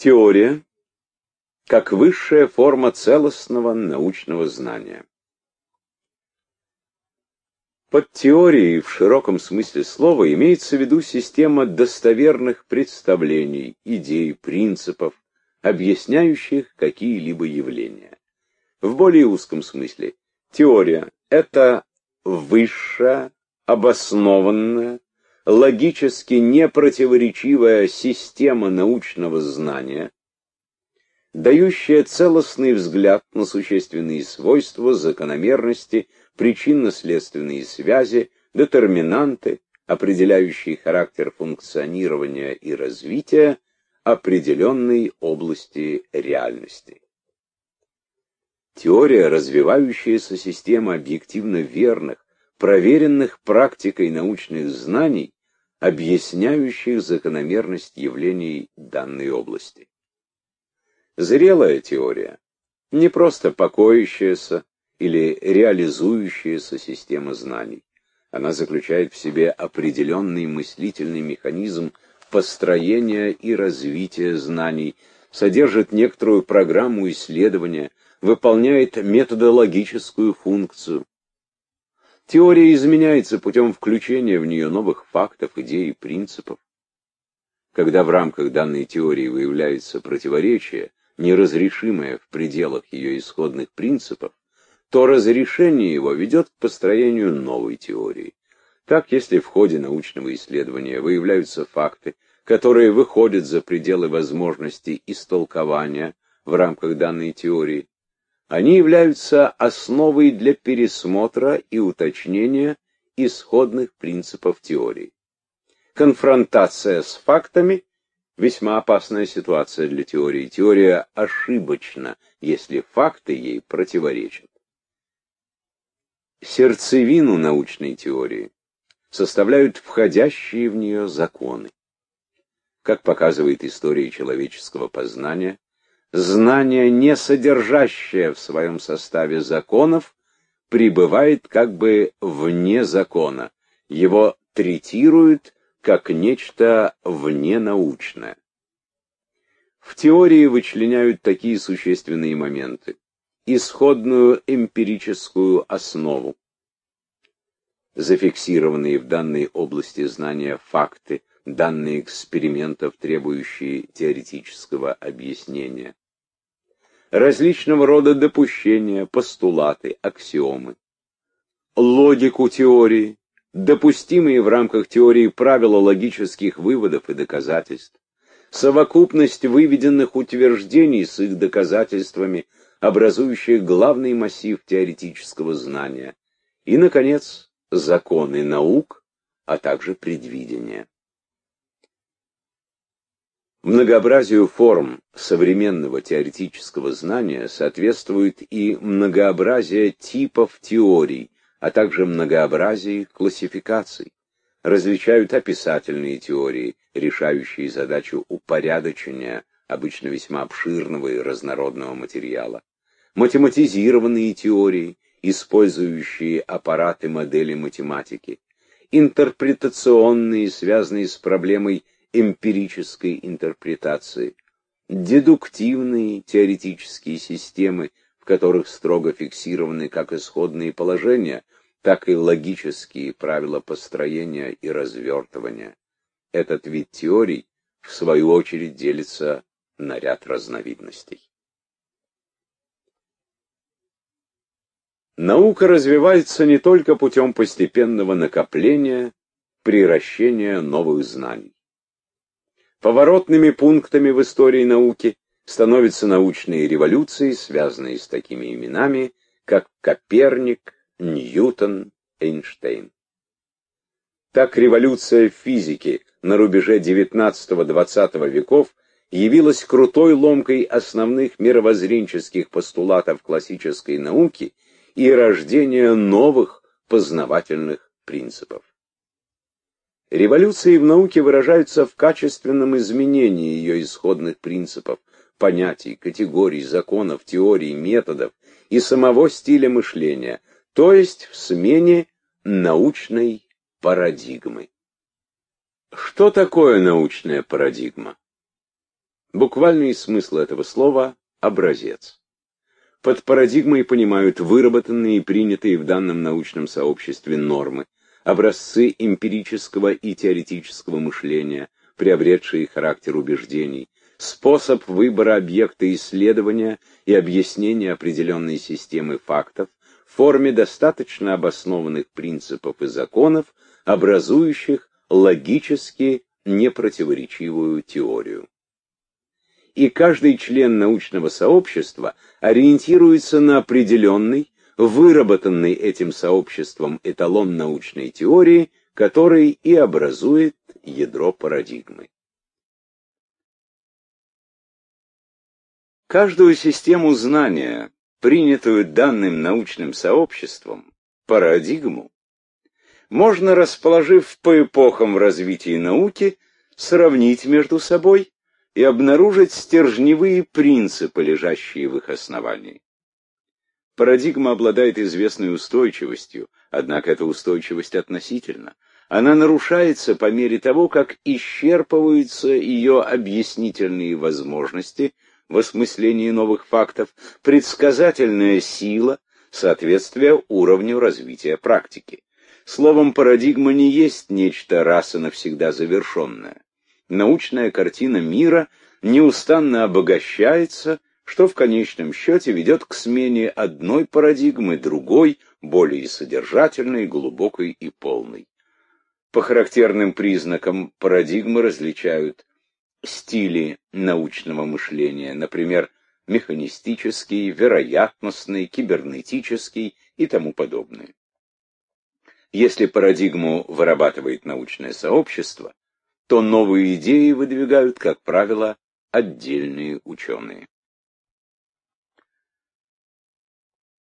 Теория как высшая форма целостного научного знания. Под теорией в широком смысле слова имеется в виду система достоверных представлений, идей, принципов, объясняющих какие-либо явления. В более узком смысле теория – это высшая, обоснованная, логически непротиворечивая система научного знания, дающая целостный взгляд на существенные свойства, закономерности, причинно-следственные связи, детерминанты, определяющие характер функционирования и развития определенной области реальности. Теория, развивающаяся система объективно верных, проверенных практикой научных знаний, объясняющих закономерность явлений данной области. Зрелая теория – не просто покоящаяся или реализующаяся система знаний. Она заключает в себе определенный мыслительный механизм построения и развития знаний, содержит некоторую программу исследования, выполняет методологическую функцию. Теория изменяется путем включения в нее новых фактов, идей и принципов. Когда в рамках данной теории выявляется противоречие, неразрешимое в пределах ее исходных принципов, то разрешение его ведет к построению новой теории. Так, если в ходе научного исследования выявляются факты, которые выходят за пределы возможностей истолкования в рамках данной теории, они являются основой для пересмотра и уточнения исходных принципов теории. Конфронтация с фактами – весьма опасная ситуация для теории. Теория ошибочна, если факты ей противоречат. Сердцевину научной теории составляют входящие в нее законы. Как показывает история человеческого познания, знание, не содержащее в своем составе законов, пребывает как бы вне закона, его третируют как нечто вненаучное. В теории вычленяют такие существенные моменты: исходную эмпирическую основу, зафиксированные в данной области знания факты, данные экспериментов, требующие теоретического объяснения, различного рода допущения, постулаты, аксиомы, логику теории, допустимые в рамках теории правила логических выводов и доказательств, совокупность выведенных утверждений с их доказательствами, образующих главный массив теоретического знания, и, наконец, законы наук, а также предвидения. Многообразию форм современного теоретического знания соответствует и многообразие типов теорий, а также многообразие классификаций. Различают описательные теории, решающие задачу упорядочения обычно весьма обширного и разнородного материала, математизированные теории, использующие аппараты модели математики, интерпретационные, связанные с проблемой эмпирической интерпретации, дедуктивные теоретические системы, в которых строго фиксированы как исходные положения, так и логические правила построения и развертывания. Этот вид теорий, в свою очередь, делится на ряд разновидностей. Наука развивается не только путем постепенного накопления, приращения новых знаний. Поворотными пунктами в истории науки становятся научные революции, связанные с такими именами, как Коперник, Ньютон, Эйнштейн. Так революция в физике на рубеже XIX-XX веков явилась крутой ломкой основных мировоззренческих постулатов классической науки и рождения новых познавательных принципов. Революции в науке выражаются в качественном изменении ее исходных принципов, понятий, категорий, законов, теорий, методов и самого стиля мышления, то есть в смене научной парадигмы. Что такое научная парадигма? Буквальный смысл этого слова – образец. Под парадигмой понимают выработанные и принятые в данном научном сообществе нормы, образцы эмпирического и теоретического мышления, приобретшие характер убеждений, способ выбора объекта исследования и объяснения определенной системы фактов в форме достаточно обоснованных принципов и законов, образующих логически непротиворечивую теорию. И каждый член научного сообщества ориентируется на определенный, выработанный этим сообществом эталон научной теории, который и образует ядро парадигмы. Каждую систему знания, принятую данным научным сообществом, парадигму, можно, расположив по эпохам в развитии науки, сравнить между собой и обнаружить стержневые принципы, лежащие в их основании. Парадигма обладает известной устойчивостью, однако эта устойчивость относительна. Она нарушается по мере того, как исчерпываются ее объяснительные возможности в осмыслении новых фактов, предсказательная сила, соответствие уровню развития практики. Словом, парадигма не есть нечто раз и навсегда завершенное. Научная картина мира неустанно обогащается, что в конечном счете ведет к смене одной парадигмы другой, более содержательной, глубокой и полной. По характерным признакам парадигмы различают стили научного мышления, например, механистический, вероятностный, кибернетический и тому подобное. Если парадигму вырабатывает научное сообщество, то новые идеи выдвигают, как правило, отдельные ученые.